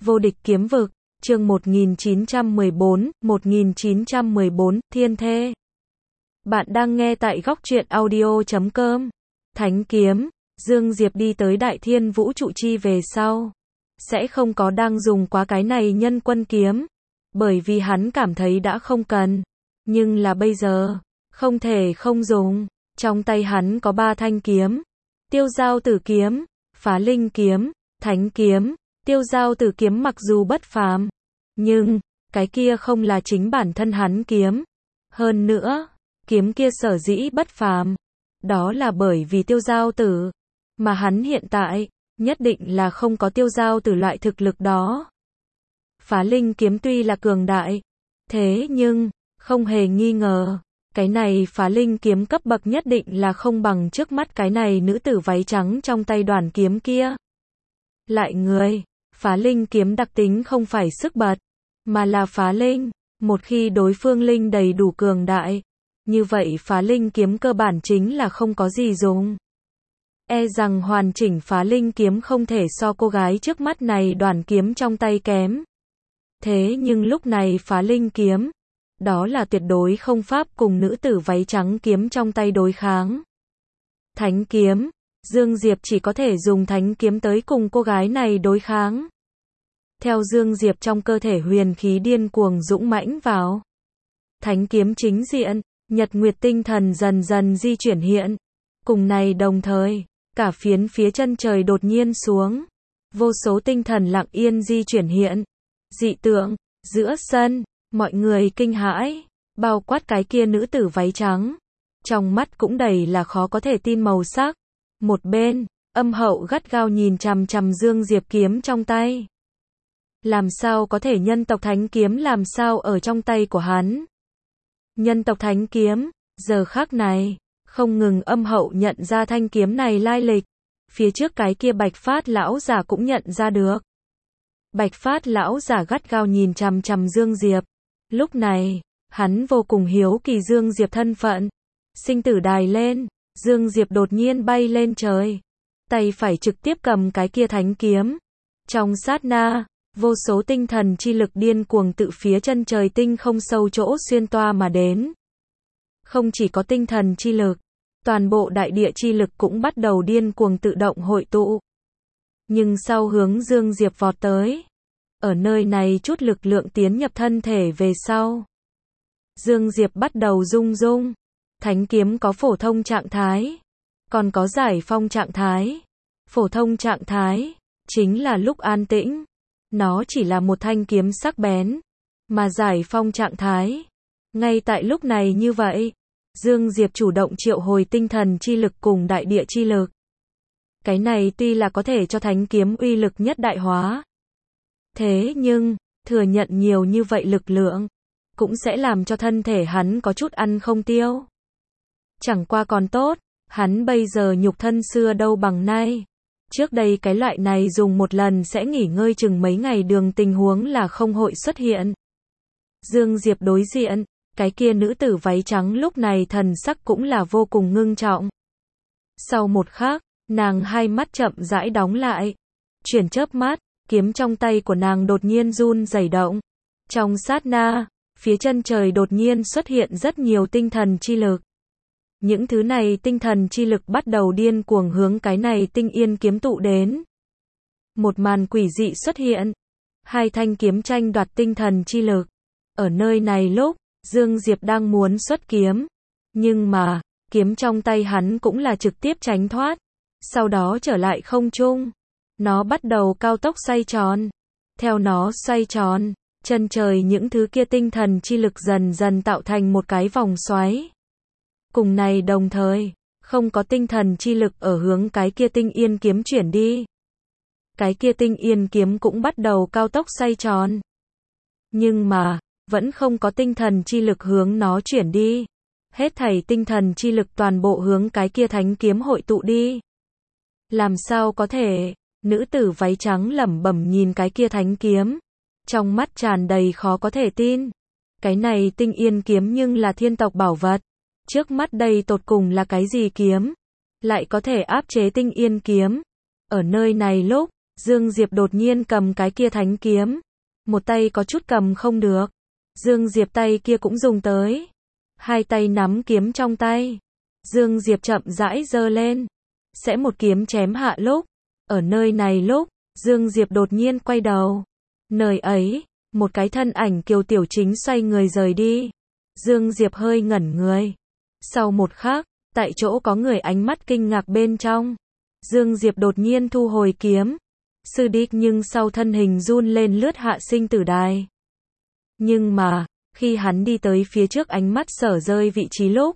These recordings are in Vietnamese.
Vô địch kiếm vực, chương 1914, Thiên Thê. Bạn đang nghe tại góc truyện audio.com. Thánh kiếm, Dương Diệp đi tới Đại Thiên Vũ trụ chi về sau. Sẽ không có đang dùng quá cái này nhân quân kiếm. Bởi vì hắn cảm thấy đã không cần. Nhưng là bây giờ, không thể không dùng. Trong tay hắn có 3 thanh kiếm. Tiêu Giao Tử kiếm, Phá Linh kiếm, Thánh kiếm. Tiêu Giao Tử kiếm mặc dù bất phàm, nhưng cái kia không là chính bản thân hắn kiếm. Hơn nữa, kiếm kia sở dĩ bất phàm, đó là bởi vì Tiêu Giao Tử, mà hắn hiện tại nhất định là không có Tiêu Giao Tử loại thực lực đó. Phá Linh kiếm tuy là cường đại, thế nhưng không hề nghi ngờ, cái này Phá Linh kiếm cấp bậc nhất định là không bằng trước mắt cái này nữ tử váy trắng trong tay đoàn kiếm kia. Lại người, Phá Linh kiếm đặc tính không phải sức bật, mà là phá linh. Một khi đối phương linh đầy đủ cường đại, như vậy Phá Linh kiếm cơ bản chính là không có gì dùng. E rằng hoàn chỉnh Phá Linh kiếm không thể so cô gái trước mắt này đoàn kiếm trong tay kém. Thế nhưng lúc này Phá Linh kiếm, đó là tuyệt đối không pháp cùng nữ tử váy trắng kiếm trong tay đối kháng. Thánh kiếm, Dương Diệp chỉ có thể dùng thánh kiếm tới cùng cô gái này đối kháng. Theo Dương Diệp trong cơ thể huyền khí điên cuồng dũng mãnh vào. Thánh kiếm chính diện, nhật nguyệt tinh thần dần dần di chuyển hiện. Cùng này đồng thời, cả phiến phía chân trời đột nhiên xuống. Vô số tinh thần lặng yên di chuyển hiện. Dị tượng, giữa sân, mọi người kinh hãi, bao quát cái kia nữ tử váy trắng. Trong mắt cũng đầy là khó có thể tin màu sắc. Một bên, Âm Hậu gắt gao nhìn chằm chằm Dương Diệp kiếm trong tay. Làm sao có thể nhân tộc thánh kiếm làm sao ở trong tay của hắn? Nhân tộc thánh kiếm, giờ khắc này, không ngừng Âm Hậu nhận ra thanh kiếm này lai lịch. Phía trước cái kia Bạch Phát lão giả cũng nhận ra được. Bạch Phát lão giả gắt gao nhìn chằm chằm Dương Diệp. Lúc này, hắn vô cùng hiếu kỳ Dương Diệp thân phận. Sinh tử đài lên, Dương Diệp đột nhiên bay lên trời. Tay phải trực tiếp cầm cái kia thánh kiếm. Trong sát na, vô số tinh thần chi lực điên cuồng tự phía chân trời tinh không sâu chỗ xuyên toa mà đến. Không chỉ có tinh thần chi lực, toàn bộ đại địa chi lực cũng bắt đầu điên cuồng tự động hội tụ. Nhưng sau hướng Dương Diệp vọt tới, ở nơi này chút lực lượng tiến nhập thân thể về sau. Dương Diệp bắt đầu rung rung. Thánh kiếm có phổ thông trạng thái, còn có giải phong trạng thái. Phổ thông trạng thái, chính là lúc an tĩnh. Nó chỉ là một thanh kiếm sắc bén, mà giải phong trạng thái. Ngay tại lúc này như vậy, Dương Diệp chủ động triệu hồi tinh thần chi lực cùng đại địa chi lực. Cái này tuy là có thể cho thánh kiếm uy lực nhất đại hóa. Thế nhưng, thừa nhận nhiều như vậy lực lượng, cũng sẽ làm cho thân thể hắn có chút ăn không tiêu. Chẳng qua còn tốt, hắn bây giờ nhục thân xưa đâu bằng nay. Trước đây cái loại này dùng một lần sẽ nghỉ ngơi chừng mấy ngày đường tình huống là không hội xuất hiện. Dương Diệp đối diện, cái kia nữ tử váy trắng lúc này thần sắc cũng là vô cùng ngưng trọng. Sau một khắc, nàng hai mắt chậm rãi đóng lại. Chuyển chớp mắt, kiếm trong tay của nàng đột nhiên run rẩy động. Trong sát na, phía chân trời đột nhiên xuất hiện rất nhiều tinh thần chi lực. Những thứ này tinh thần chi lực bắt đầu điên cuồng hướng cái này tinh yên kiếm tụ đến. Một màn quỷ dị xuất hiện. Hai thanh kiếm tranh đoạt tinh thần chi lực. Ở nơi này lúc, Dương Diệp đang muốn xuất kiếm. Nhưng mà, kiếm trong tay hắn cũng là trực tiếp tránh thoát. Sau đó trở lại không trung. Nó bắt đầu cao tốc xoay tròn. Theo nó xoay tròn, chân trời những thứ kia tinh thần chi lực dần dần tạo thành một cái vòng xoáy. Cùng này đồng thời, không có tinh thần chi lực ở hướng cái kia tinh yên kiếm chuyển đi. Cái kia tinh yên kiếm cũng bắt đầu cao tốc xoay tròn. Nhưng mà, vẫn không có tinh thần chi lực hướng nó chuyển đi. Hết thảy tinh thần chi lực toàn bộ hướng cái kia thánh kiếm hội tụ đi. Làm sao có thể? Nữ tử váy trắng lẩm bẩm nhìn cái kia thánh kiếm. Trong mắt tràn đầy khó có thể tin. Cái này tinh yên kiếm nhưng là thiên tộc bảo vật. Trước mắt đây tột cùng là cái gì kiếm? Lại có thể áp chế tinh yên kiếm. Ở nơi này lúc, Dương Diệp đột nhiên cầm cái kia thánh kiếm. Một tay có chút cầm không được. Dương Diệp tay kia cũng dùng tới. Hai tay nắm kiếm trong tay. Dương Diệp chậm rãi giơ lên. Sẽ một kiếm chém hạ lúc. Ở nơi này lúc, Dương Diệp đột nhiên quay đầu. Nơi ấy, một cái thân ảnh kiều tiểu chính xoay người rời đi. Dương Diệp hơi ngẩn người. Sau một khắc, tại chỗ có người ánh mắt kinh ngạc bên trong. Dương Diệp đột nhiên thu hồi kiếm. Sư đích nhưng sau thân hình run lên lướt hạ sinh tử đài. Nhưng mà, khi hắn đi tới phía trước ánh mắt sở rơi vị trí lúc.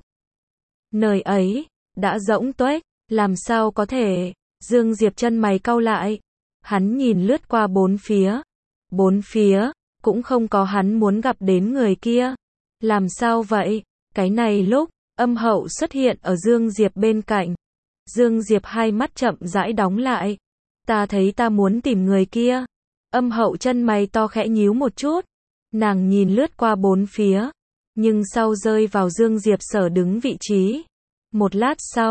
Nơi ấy, đã rỗng tuếch, làm sao có thể, Dương Diệp chân mày cau lại. Hắn nhìn lướt qua bốn phía. Bốn phía, cũng không có hắn muốn gặp đến người kia. Làm sao vậy? Cái này lúc, Âm Hậu xuất hiện ở Dương Diệp bên cạnh. Dương Diệp hai mắt chậm rãi đóng lại. Ta thấy ta muốn tìm người kia. Âm Hậu chân mày to khẽ nhíu một chút. Nàng nhìn lướt qua bốn phía. Nhưng sau rơi vào Dương Diệp sở đứng vị trí. Một lát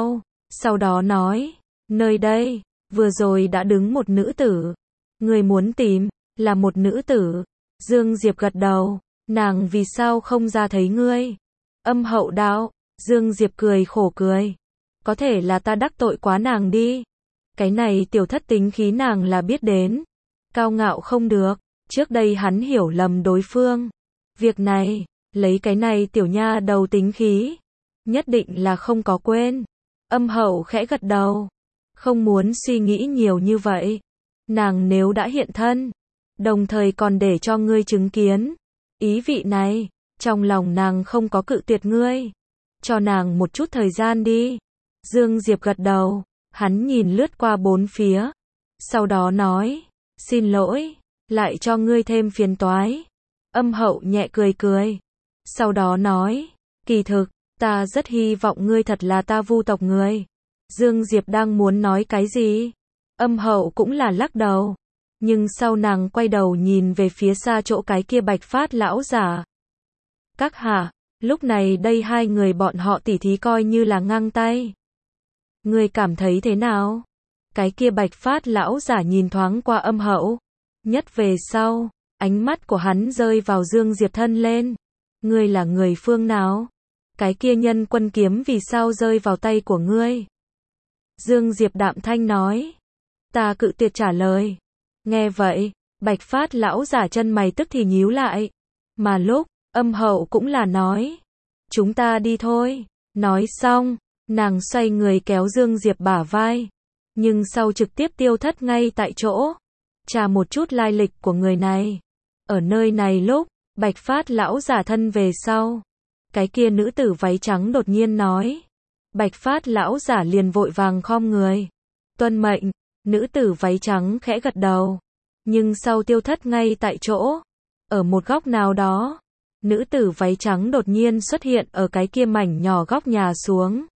sau đó nói. Nơi đây, vừa rồi đã đứng một nữ tử. Người muốn tìm, là một nữ tử. Dương Diệp gật đầu. Nàng vì sao không ra thấy ngươi? Âm Hậu đạo. Dương Diệp cười khổ cười. Có thể là ta đắc tội quá nàng đi. Cái này tiểu thất tính khí nàng là biết đến. Cao ngạo không được. Trước đây hắn hiểu lầm đối phương. Việc này, lấy cái này tiểu nha đầu tính khí. Nhất định là không có quên. Âm Hậu khẽ gật đầu. Không muốn suy nghĩ nhiều như vậy. Nàng nếu đã hiện thân. Đồng thời còn để cho ngươi chứng kiến. Ý vị này, trong lòng nàng không có cự tuyệt ngươi. Cho nàng một chút thời gian đi. Dương Diệp gật đầu. Hắn nhìn lướt qua bốn phía. Sau đó nói. Xin lỗi. Lại cho ngươi thêm phiền toái. Âm Hậu nhẹ cười cười. Sau đó nói. Kỳ thực, ta rất hy vọng ngươi thật là ta Vu tộc người. Dương Diệp đang muốn nói cái gì? Âm Hậu cũng là lắc đầu. Nhưng sau nàng quay đầu nhìn về phía xa chỗ cái kia bạch phát lão giả. Các hạ, lúc này đây hai người bọn họ tỉ thí coi như là ngang tay. Ngươi cảm thấy thế nào? Cái kia bạch phát lão giả nhìn thoáng qua Âm Hậu. Nhất về sau, ánh mắt của hắn rơi vào Dương Diệp thân lên. Ngươi là người phương nào? Cái kia nhân quân kiếm vì sao rơi vào tay của ngươi? Dương Diệp đạm thanh nói. Ta cự tuyệt trả lời. Nghe vậy, bạch phát lão giả chân mày tức thì nhíu lại. Mà lúc, Âm Hậu cũng là nói. Chúng ta đi thôi. Nói xong, nàng xoay người kéo Dương Diệp bả vai. Nhưng sau trực tiếp tiêu thất ngay tại chỗ. Tra một chút lai lịch của người này. Ở nơi này lúc, bạch phát lão giả thân về sau. Cái kia nữ tử váy trắng đột nhiên nói. Bạch phát lão giả liền vội vàng khom người. Tuân mệnh, nữ tử váy trắng khẽ gật đầu. Nhưng sau tiêu thất ngay tại chỗ. Ở một góc nào đó, nữ tử váy trắng đột nhiên xuất hiện ở cái kia mảnh nhỏ góc nhà xuống.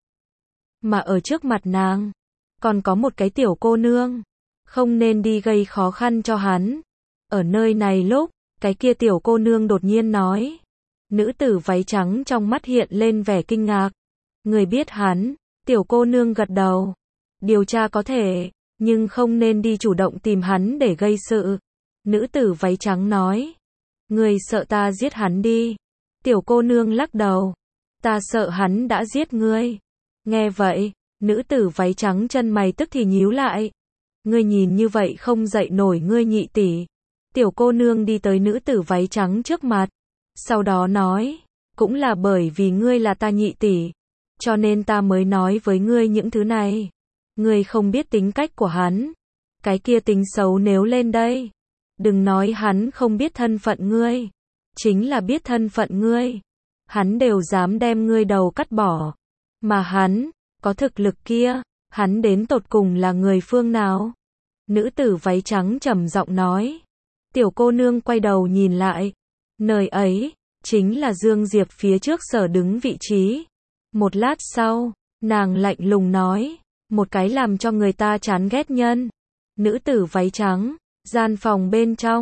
Mà ở trước mặt nàng, còn có một cái tiểu cô nương. Không nên đi gây khó khăn cho hắn. Ở nơi này lúc, cái kia tiểu cô nương đột nhiên nói. Nữ tử váy trắng trong mắt hiện lên vẻ kinh ngạc. Người biết hắn, tiểu cô nương gật đầu. Điều tra có thể, nhưng không nên đi chủ động tìm hắn để gây sự. Nữ tử váy trắng nói. Người sợ ta giết hắn đi. Tiểu cô nương lắc đầu. Ta sợ hắn đã giết ngươi. Nghe vậy, nữ tử váy trắng chân mày tức thì nhíu lại. Ngươi nhìn như vậy không dậy nổi ngươi nhị tỷ. Tiểu cô nương đi tới nữ tử váy trắng trước mặt. Sau đó nói. Cũng là bởi vì ngươi là ta nhị tỷ. Cho nên ta mới nói với ngươi những thứ này. Ngươi không biết tính cách của hắn. Cái kia tính xấu nếu lên đây. Đừng nói hắn không biết thân phận ngươi. Chính là biết thân phận ngươi. Hắn đều dám đem ngươi đầu cắt bỏ. Mà hắn, có thực lực kia, hắn đến tột cùng là người phương nào? Nữ tử váy trắng trầm giọng nói. Tiểu cô nương quay đầu nhìn lại. Nơi ấy, chính là Dương Diệp phía trước sở đứng vị trí. Một lát sau, nàng lạnh lùng nói. Một cái làm cho người ta chán ghét nhân. Nữ tử váy trắng, gian phòng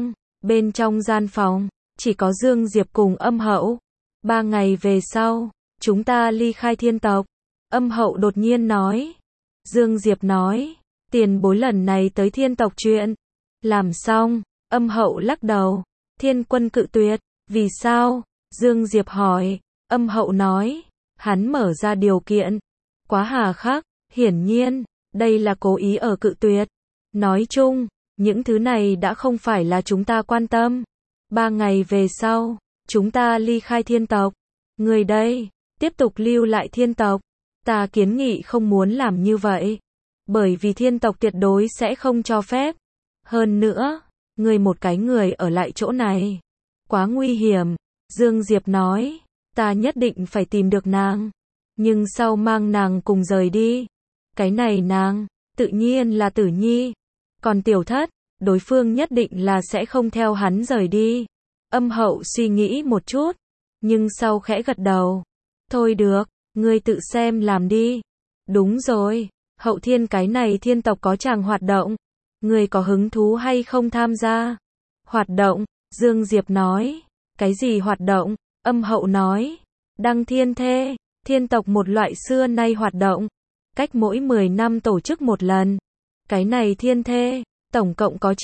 bên trong gian phòng, chỉ có Dương Diệp cùng Âm Hậu. 3 ngày về sau, chúng ta ly khai thiên tộc. Âm Hậu đột nhiên nói. Dương Diệp nói, tiền bối lần này tới thiên tộc chuyện, Làm xong, Âm Hậu lắc đầu. Thiên Quân cự tuyệt. Vì sao? Dương Diệp hỏi. Âm Hậu nói. Hắn mở ra điều kiện. Quá hà khắc. Hiển nhiên, đây là cố ý ở cự tuyệt. Nói chung, những thứ này đã không phải là chúng ta quan tâm. 3 ngày về sau, chúng ta ly khai thiên tộc. Người đây, tiếp tục lưu lại thiên tộc. Ta kiến nghị không muốn làm như vậy. Bởi vì thiên tộc tuyệt đối sẽ không cho phép. Hơn nữa, người một cái người ở lại chỗ này. Quá nguy hiểm. Dương Diệp nói, ta nhất định phải tìm được nàng. Nhưng sau mang nàng cùng rời đi. Cái này nàng, tự nhiên là Tử Nhi. Còn Tiểu Thất, đối phương nhất định là sẽ không theo hắn rời đi. Âm Hậu suy nghĩ một chút, nhưng sau khẽ gật đầu. Thôi được, ngươi tự xem làm đi. Đúng rồi, Hậu Thiên cái này thiên tộc có chàng hoạt động. Ngươi có hứng thú hay không tham gia? Hoạt động, Dương Diệp nói. Cái gì hoạt động? Âm Hậu nói. Đăng thiên thê, thiên tộc một loại xưa nay hoạt động. Cách mỗi 10 năm tổ chức một lần. Cái này thiên thê, tổng cộng có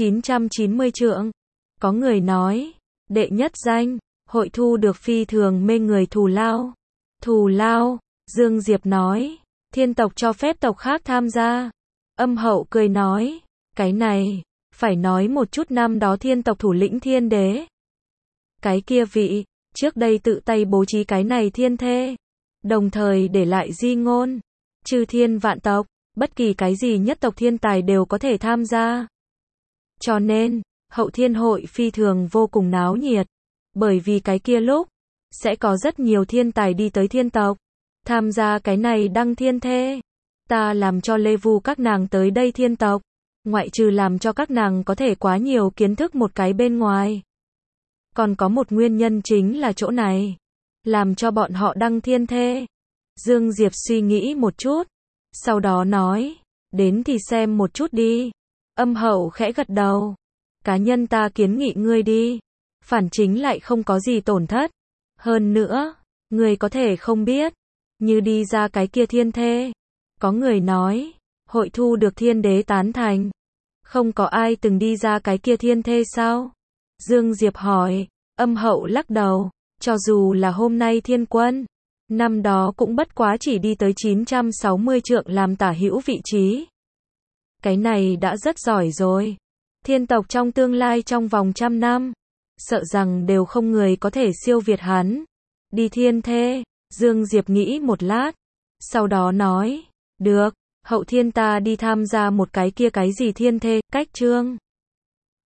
990 trượng. Có người nói, đệ nhất danh, hội thu được phi thường mê người thù lao. Thù lao, Dương Diệp nói, thiên tộc cho phép tộc khác tham gia. Âm Hậu cười nói, cái này, phải nói một chút năm đó thiên tộc thủ lĩnh thiên đế. Cái kia vị, trước đây tự tay bố trí cái này thiên thê. Đồng thời để lại di ngôn, chư thiên vạn tộc, bất kỳ cái gì nhất tộc thiên tài đều có thể tham gia. Cho nên, Hậu Thiên hội phi thường vô cùng náo nhiệt. Bởi vì cái kia lúc, sẽ có rất nhiều thiên tài đi tới thiên tộc. Tham gia cái này đăng thiên thê. Ta làm cho Lê Vu các nàng tới đây thiên tộc. Ngoại trừ làm cho các nàng có thể quá nhiều kiến thức một cái bên ngoài. Còn có một nguyên nhân chính là chỗ này. Làm cho bọn họ đăng thiên thê. Dương Diệp suy nghĩ một chút. Sau đó nói, đến thì xem một chút đi. Âm Hậu khẽ gật đầu. Cá nhân ta kiến nghị ngươi đi. Phản chính lại không có gì tổn thất. Hơn nữa, ngươi có thể không biết. Như đi ra cái kia thiên thê. Có người nói, hội thu được thiên đế tán thành. Không có ai từng đi ra cái kia thiên thê sao? Dương Diệp hỏi. Âm Hậu lắc đầu. Cho dù là hôm nay thiên quân, năm đó cũng bất quá chỉ đi tới 960 trượng làm tả hữu vị trí. Cái này đã rất giỏi rồi. Thiên tộc trong tương lai trong vòng 100 năm, sợ rằng đều không người có thể siêu việt hắn. Đi thiên thê, Dương Diệp nghĩ một lát, sau đó nói, được, Hậu Thiên ta đi tham gia một cái kia cái gì thiên thê, cách chương.